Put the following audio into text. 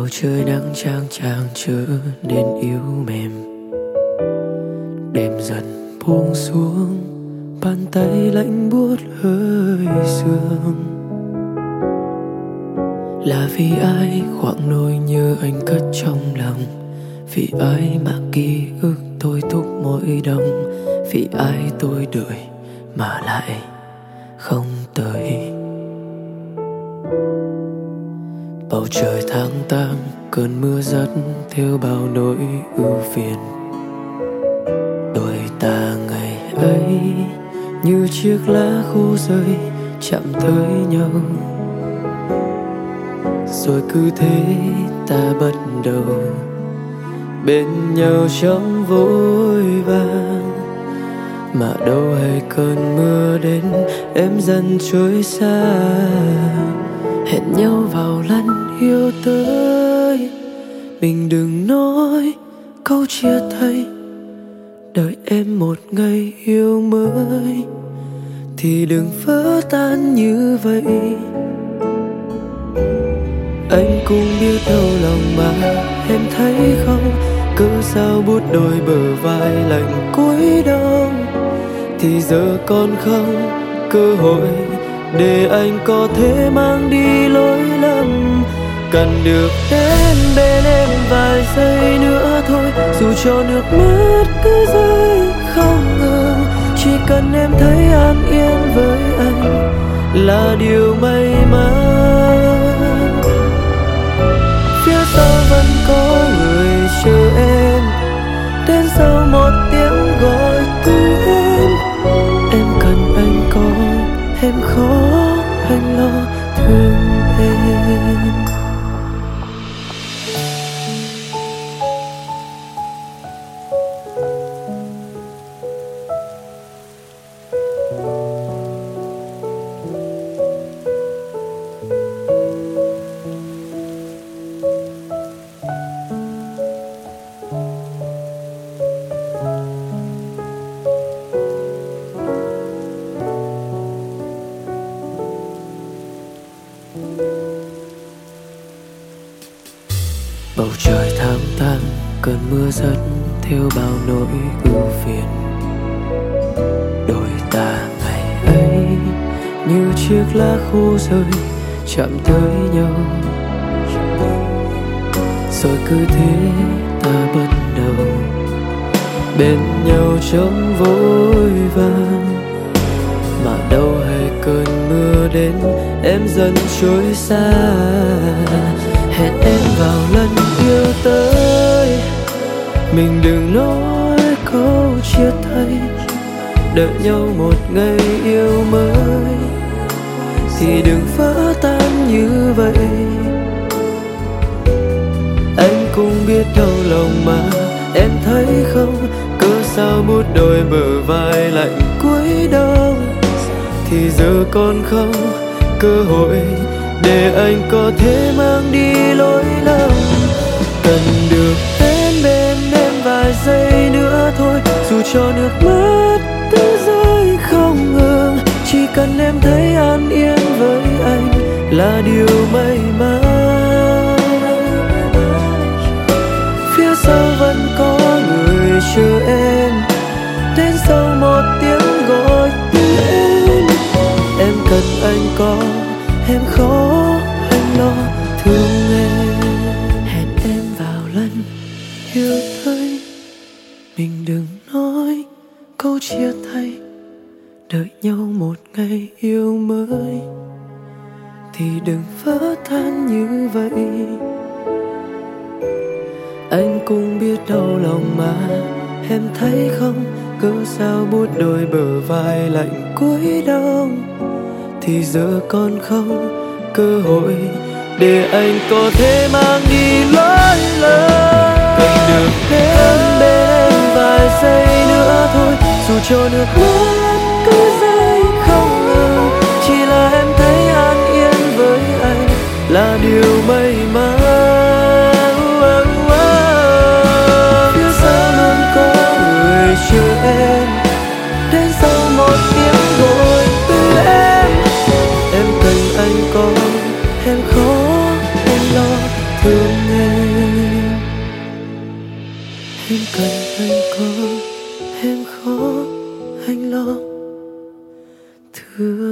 Bầu trời nắng chang chang trở nên yếu mềm. Đêm dần buông xuống, bàn tay lạnh buốt hơi sương. Là vì ai khoảng nỗi nhớ anh cất trong lòng? Vì ai mà ký ức tôi thúc mỗi đông? Vì ai tôi đợi mà lại không tới? Bầu trời tháng tám, cơn mưa dắt theo bao nỗi ưu phiền. Đôi ta ngày ấy như chiếc lá khô rơi chạm tới nhau. Rồi cứ thế ta bắt đầu bên nhau trong vội vàng. Mà đâu hay cơn mưa đến em dần trôi xa. Hẹn nhau vào lần yêu tới, mình đừng nói câu chia tay. Đợi em một ngày yêu mới thì đừng vỡ tan như vậy. Anh cũng biết đau lòng mà em thấy không? Cớ sao buốt đôi bờ vai lạnh cuối đông? Thì giờ còn không cơ hội để anh có thể mang đi lỗi lầm. Cần được đến bên em vài giây nữa thôi, dù cho nước mắt cứ rơi không ngừng. Chỉ cần em thấy an yên với anh là điều may mắn. Phía sau vẫn có người chờ em, đến sau một tiếng gọi tên. Em cần anh có, em khó, anh lo thương em. Bầu trời tháng tám, cơn mưa dắt theo bao nỗi ưu phiền. Đôi ta ngày ấy như chiếc lá khô rơi chạm tới nhau. Rồi cứ thế ta bắt đầu bên nhau trong vội vàng. Mà đâu hay cơn mưa đến em dần trôi xa. Hẹn em vào lần yêu tới, mình đừng nói câu chia tay. Đợi nhau một ngày yêu mới thì đừng vỡ tan như vậy. Anh cũng biết đau lòng mà em thấy không? Cớ sao buốt đôi bờ vai lạnh cuối đông? Thì giờ còn không cơ hội để anh có thể mang đi lỗi lầm. Cần được đến bên em vài giây nữa thôi, dù cho nước mắt cứ rơi không ngừng. Chỉ cần em thấy an yên với anh là điều may mắn. Phía sau vẫn có người chờ em, đến sau một tiếng gọi tên. Em cần anh có, em khó, anh lo thương em. Hẹn em vào lần yêu tới, mình đừng nói câu chia tay. Đợi nhau một ngày yêu mới thì đừng vỡ tan như vậy. Anh cũng biết đau lòng mà em thấy không? Cớ sao buốt đôi bờ vai lạnh cuối đông? Thì giờ còn không cơ hội để anh có thể mang đi lỗi lầm. Cần được đến bên em vài giây nữa thôi, dù cho nước mắt cứ rơi không ngừng. Chỉ là em thấy an yên với anh là điều may mắn. Phía sau luôn có người chờ em, đến sau một tiếng gọi từ em. Em cần anh có, em khó, em lo thương em. thương